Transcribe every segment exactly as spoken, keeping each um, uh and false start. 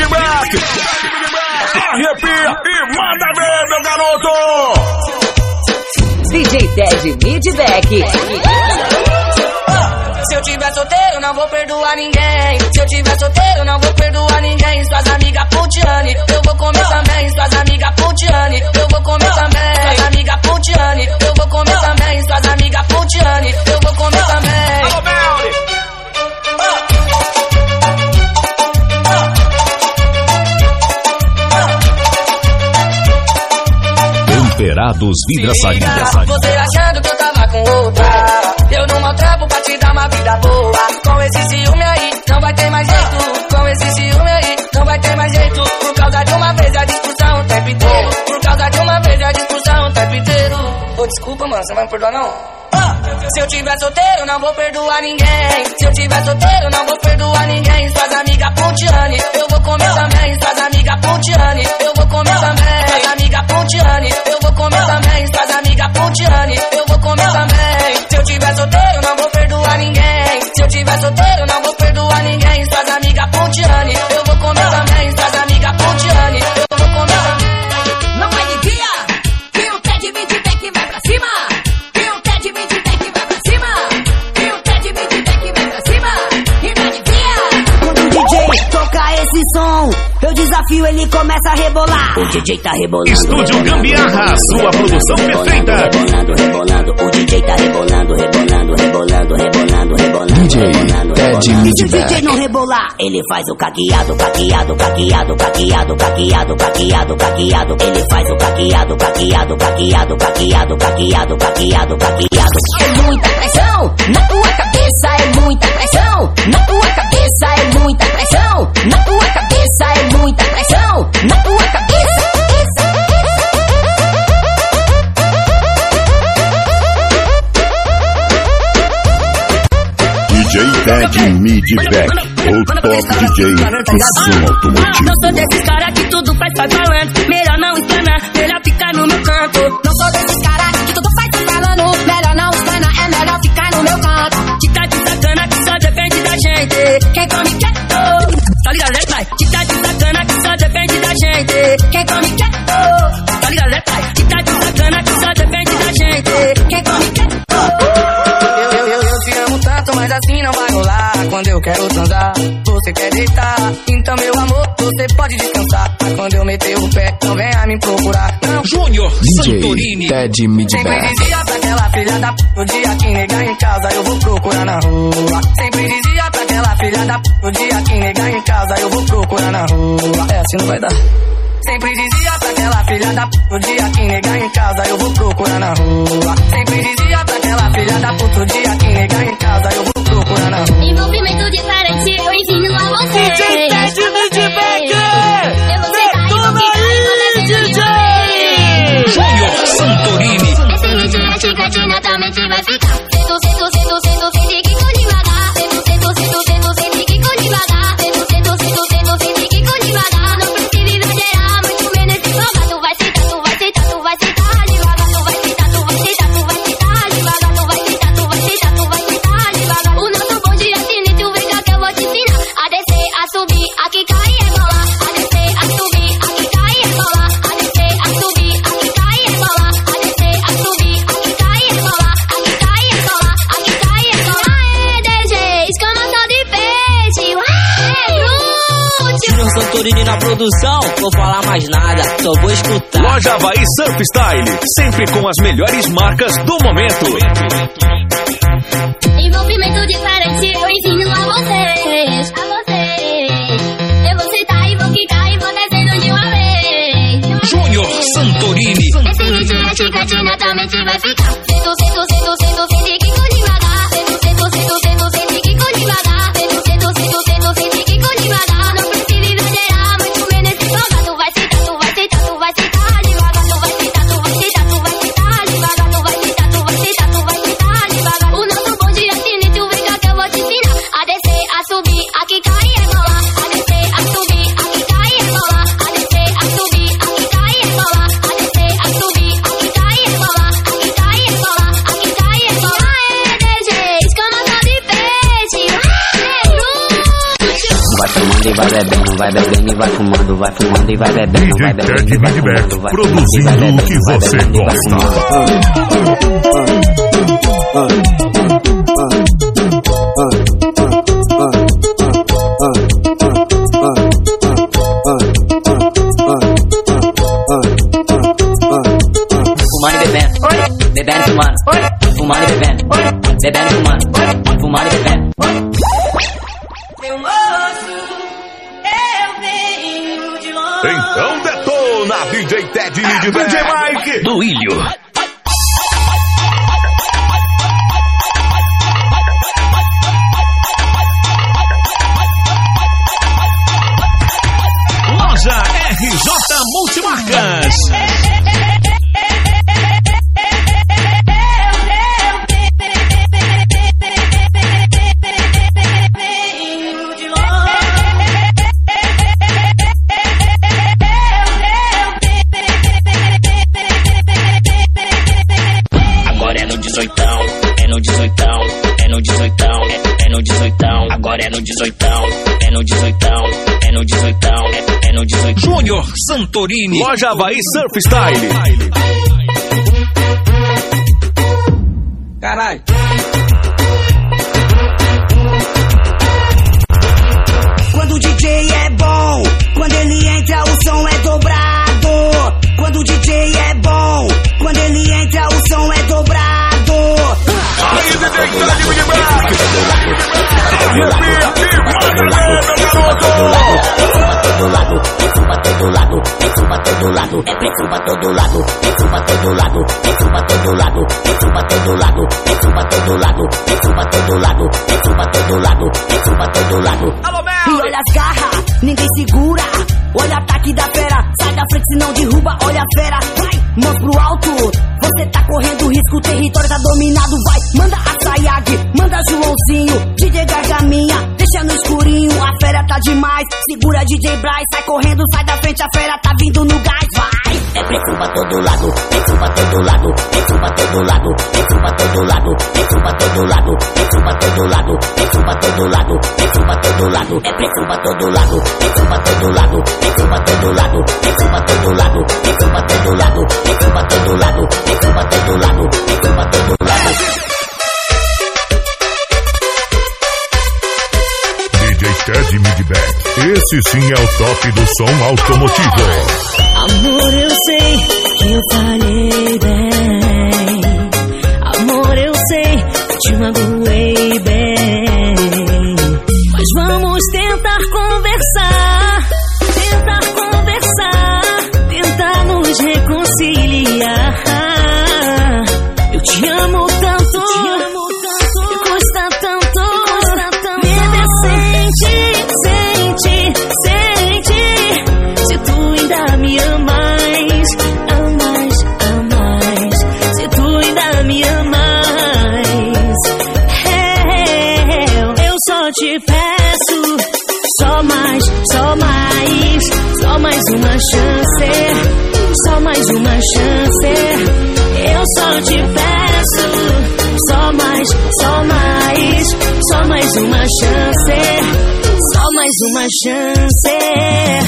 Midback. Arrepia e manda ver, meu garoto. D J Ted Midback. Se eu tiver solteiro, não vou perdoar ninguém. Se eu tiver solteiro, não vou perdoar ninguém. Suas amigas putiane, eu vou comer também. Suas amigas putiane, eu vou comer também. Suas amigas putiane, eu vou comer também. Suas amigas putiane, eu vou comer também. Alô, Belly. Temperados Vidraçaria. Você achando que eu tava com outra. Eu não maltrapo pra te dar uma vida boa. Com esse ciúme aí, não vai ter mais jeito. Com esse ciúme aí, não vai ter mais jeito. Por causa de uma vez a discussão o tempo inteiro. Por causa de uma vez a discussão o tempo inteiro. Ô, desculpa, mano, você vai me perdoar não? Se eu tiver solteiro, não vou perdoar ninguém. Se eu tiver solteiro, não vou perdoar ninguém. Suas amigas putiane, eu vou comer também. Suas amigas putiane, eu vou comer também. Suas amigas putiane, eu vou comer também. Suas amigas putiane, eu vou comer também. Se eu tiver solteiro, não vou perdoar ninguém. Se eu tiver solteiro, não vou perdoar ninguém. Suas amigas putiane, eu vou comer também. Suas amigas putiane, eu vou comer também. Não vai de dia, que o Ted Midback vai pra cima. Que o Ted Midback vai pra cima. Que o Ted Midback vai pra cima. E não adivinha. Quando o D J toca esse som, eu desafio, ele começa a rebolar. O D J tá rebolando. Estúdio Gambiarra, sua produção perfeita. Rebolando, rebolando, o D J tá rebolando, rebolando, rebolando, rebolando, rebolando. D J Ted Midback. Se o D J não rebolar, ele faz o caqueado, caqueado, caqueado, caqueado, caqueado, caqueado, caqueado. Ele faz o caqueado, caqueado, caqueado, caqueado, caqueado, caqueado, caqueado. É muita pressão na tua cabeça, é muita pressão na tua cabeça, é muita pressão na tua cabeça, é muita pressão na tua cabeça. D J Ted Midback, o top D J do som automotivo. Não sou desses caras que tudo faz sai falando. Melhor não explanar, melhor ficar no meu canto. Não sou desses caras que tudo faz tá falando. Melhor não explanar, é melhor ficar no meu canto. Que tá de sacana que só depende da gente. Quem come quieto, tá ligado, né, pai? Que tá de sacana que só depende da gente. Quem come quieto, tá ligado, né, pai? Que tá de sacana que só depende da gente. Quem come quieto. Eu, eu, eu, eu te amo tanto, mas assim não vai rolar. Quando eu quero transar, você quer deitar. Então, meu amor, você pode descansar. Mas quando eu meter o pé, não venha me procurar. Não. Júnior D Santorini. J Ted Sempre Midback. dizia pra aquela filha da p... O dia que negar em casa, eu vou procurar na rua. Sempre dizia pra aquela filha da p... O dia que negar em casa, eu vou procurar na rua. É, assim não vai dar. Sempre dizia pra aquela filha da p... O dia que negar em casa, eu vou procurar na rua. Sempre dizia pra aquela filha da p... O dia que negar em casa, eu vou procurar na rua. Envolvimento diferente, eu ensino a você. D J Ted Midback. Eu vou sentar e vou ficar e vou descer de uma vez. Júnior Santorini. Esse ritmo é chiclete, naturalmente vai ficar. Sento, sento, sento, sento, sente que com devagar. Sento, sento, sento, sento, sente que com devagar. Sento, sento, sento, sento, sente que com devagar. Não precisa exagerar, muito menos empolgar. Tu vai sentar, tu vai sentar, tu vai sentar devagar. Tu vai sentar, tu vai sentar, tu vai sentar devagar. Tu vai sentar, tu vai sentar, tu vai sentar devagar. O nosso bonde é sinistro, tu vem cá que eu vou te ensinar. A descer, a subir, a quicar e rebolar. A descer, a subir, a quicar e rebolar. A descer, a subir, a quicar e rebolar. A descer, a subir, a quicar e rebolar. A quicar e rebolar, a quicar e rebolar. Aê, D J, exclamação de peixe. Ué, brute. Júnior Santorini na produção, vou falar mais nada, só vou escutar. Loja Havaí Surf Style, sempre com as melhores marcas do momento. Envolvimento diferente, eu ensino a vocês. A vocês. Eu vou sentar e vou quicar e vou descendo de uma vez. Júnior Santorini. Esse ritmo é chiclete, naturalmente vai ficar. Sento, sento, sento, sento, sente que com devagar. Sento, sento, sento, sento, sente que com devagar. Sento, sento, sento, sento, sente que com devagar. Não precisa exagerar, muito menos empolgar. Tu vai sentar, tu vai sentar, tu vai sentar devagar. Tu vai sentar, tu vai sentar, tu vai sentar devagar. Tu vai sentar, tu vai sentar, tu vai sentar devagar. O fumando e vai bebendo, vai bebendo e vai fumando, vai fumando e vai bebendo, vai bebendo e vai fumando, vai produzindo o que você Fumando e bebendo, bebendo e fumando, fumando e bebendo, bebendo e fumando, fumando e bebendo. Meu moço, eu venho de longe. Então detona, D J Ted e D J Mike do Ilho. Loja R J Multimarcas. Agora é no dezoitão, é no dezoitão, é no dezoitão, é, é no dezoitão. Júnior Santorini, Loja Havaí Surf Style. Caralho. Quando o D J é bom, quando ele entra o som é dobrado. Quando o D J é bom, quando ele entra o som é dobrado. Aí, D J Ted de Black. Todo lado, suba todo lado, suba todo lado, é preto pra todo lado, suba todo lado, suba todo lado, suba todo lado, suba todo lado, suba todo lado, suba todo lado, suba todo lado. E olha as garras, ninguém segura. Olha o ataque da fera, sai da frente senão derruba, olha a fera. Vai, mãos pro alto, você tá correndo risco, o território tá dominado. Vai, manda a Sayag, manda Joãozinho, D J Gargaminha, deixa no escurinho, a fera tá demais. Segura D J Braz, sai correndo, sai da frente, a fera tá vindo no gás. Vai, é preto pra todo lado, suba todo lado, suba todo lado, suba todo lado, suba todo lado, suba todo lado, suba todo lado, suba todo lado, é preto pra todo lado, suba todo lado, suba todo lado, suba todo lado, suba todo lado, suba todo lado, suba todo lado, suba todo lado. D J Ted Midback, esse sim é o top do som automotivo. Amor, eu sei que eu falhei bem. Amor, eu sei que te magoei bem. Mas vamos tentar conversar, tentar conversar, tentar nos reconciliar. Eu te amo tanto, te amo tanto, custa tanto, custa tanto. Bebê, sente, sente, sente. Se tu ainda me amas, amas, amas. Se tu ainda me amas, eu, eu só te peço, só mais, só mais, só mais uma chance, só mais uma chance. Eu só te peço, só mais, só mais, só mais uma chance, só mais uma chance.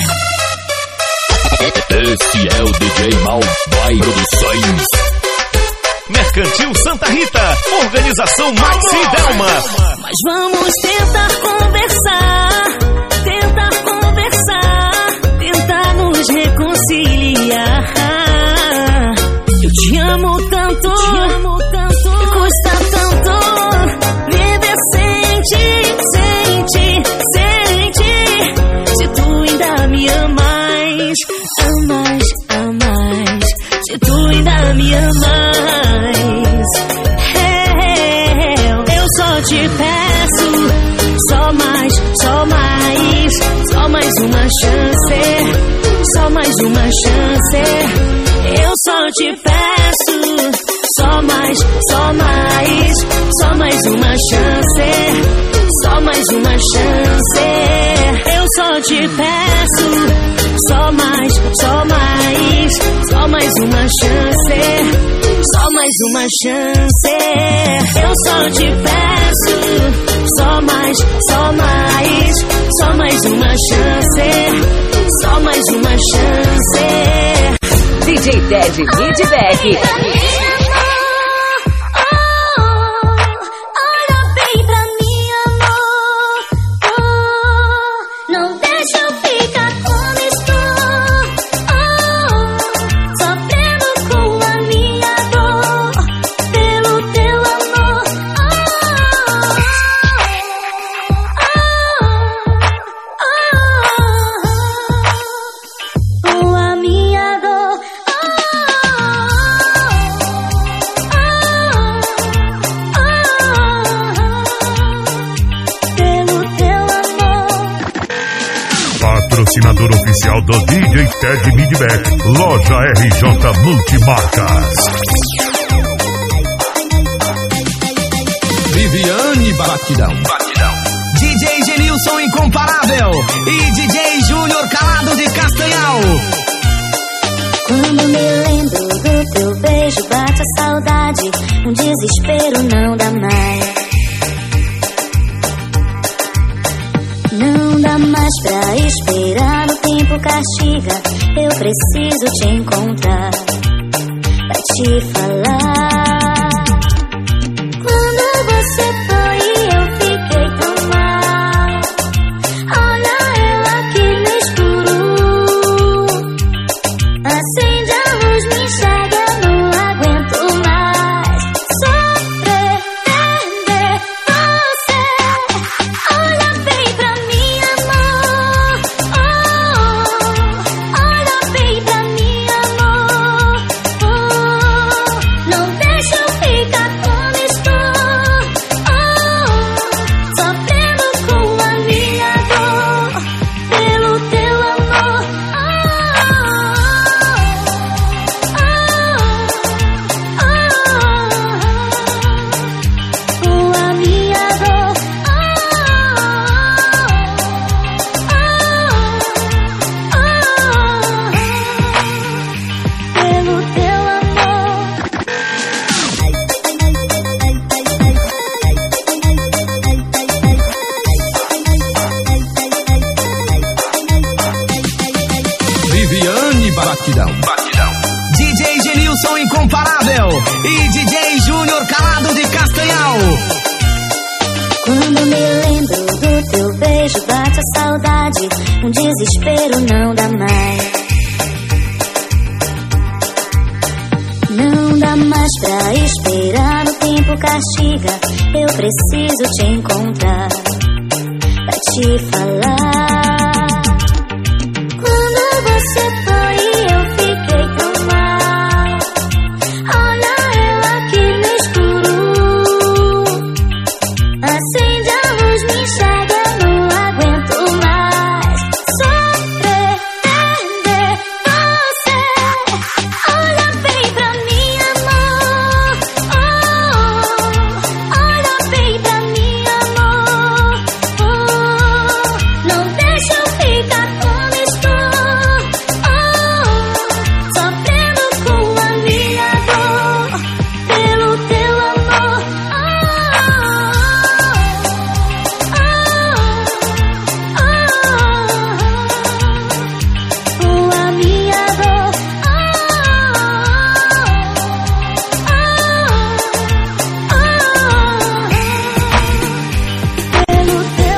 Esse é o D J Malboy Produções. Mercantil Santa Rita, Organização Maxi Delma. Mas vamos tentar conversar, tentar conversar, tentar nos reconciliar. Eu te amo tanto, te amo tanto, custa tanto. Viver, sente, sente, sente. Se tu ainda me amas, amas, amas. Se tu ainda me amas, eu, eu só te peço, só mais, só mais, só mais uma chance, só mais uma chance. Eu só te peço, só mais, só mais, só mais uma chance, só mais uma chance. Eu só te peço, só mais, só mais, só mais uma chance, só mais uma chance. Eu só te peço, só mais, só mais, Só mais uma chance, só mais uma chance. D J Ted Midback. Patrocinador oficial do D J Ted Midback, Loja R J Multimarcas. Viviane Batidão. Batidão. D J Genilson Incomparável e D J Júnior Calado de Castanhal. Quando me lembro do teu beijo, bate a saudade, um desespero não dá mais. Não dá mais pra esperar, o tempo castiga. Eu preciso te encontrar pra te falar. Quando você foi, eu fiquei tão mal. Olha eu aqui no escuro. Acende a luz, me enxerga, não aguento mais sofrer, perder você. Olha bem pra mim, amor. Oh, olha bem pra mim, amor. Oh, não deixa eu ficar como estou. Oh, sofrendo com a minha dor pelo teu amor. Oh, com a minha dor. Pelo teu amor. Viviane Batidão. Batidão. D J Genilson Incomparável e D J Júnior Calado de Castanhal. Quando me lembro do teu beijo, bate a saudade, um desespero não dá mais. Não dá mais pra esperar, o tempo castiga. Eu preciso te encontrar pra te falar. Quando você foi, eu fiquei tão mal. Olha eu aqui no escuro. Acende a luz, me enxerga, não aguento mais sofrer, perder você. Olha bem pra mim, amor. Oh, olha bem pra mim, amor. Oh, não deixa eu ficar como estou. Oh, sofrendo com a minha dor pelo teu amor. Com a minha dor pelo teu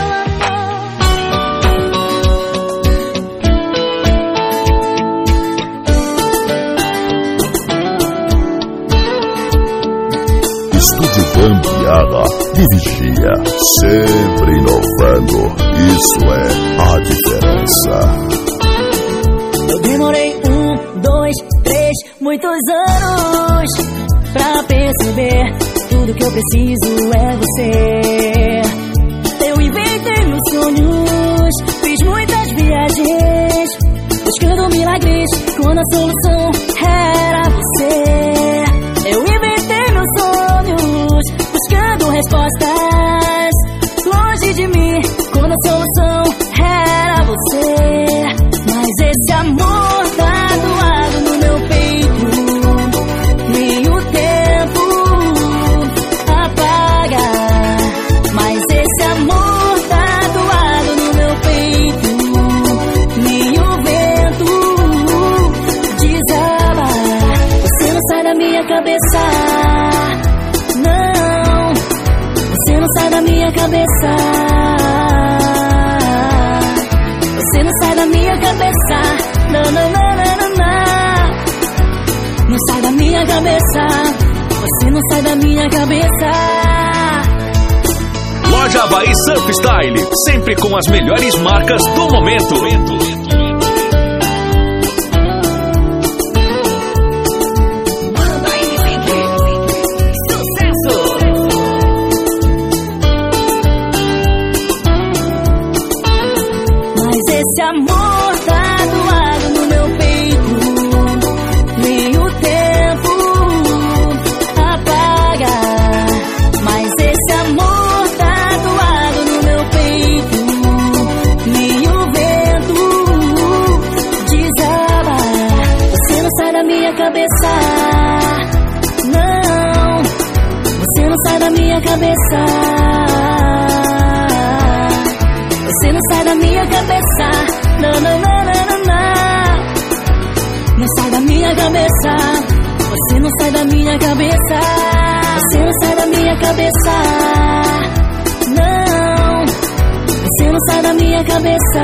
Estúdio Bambiada e Vigia, sempre inovando. Isso é a diferença. Eu demorei um, dois, três, muitos anos pra perceber tudo que eu preciso é você. Eu inventei meus sonhos, fiz muitas viagens, buscando milagres quando a solução era você. Eu inventei meus sonhos, buscando respostas longe de mim quando a solução era você. Mas esse amor tatuado no meu peito, nem o tempo apaga. Mas minha cabeça. Não, não, não, não, não, não. Não sai da minha cabeça. Você não sai da minha cabeça. Loja Havaí Surf Style, sempre com as melhores marcas do momento. Esse amor tá doado no meu peito, nem o tempo apaga. Mas esse amor tá doado no meu peito, nem o vento desaba. Você não sai da minha cabeça, não. Você não sai da minha cabeça. Você não sai da minha cabeça. Não, não, não, não, não, não. Não sai da minha cabeça. Você não sai da minha cabeça. Você não sai da minha cabeça. Não. Você não sai da minha cabeça.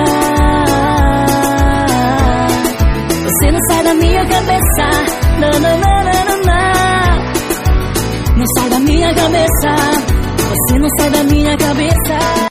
Você não sai da minha cabeça. Não, não, não, não, não, não. Não sai da minha cabeça. Você não sai da minha cabeça.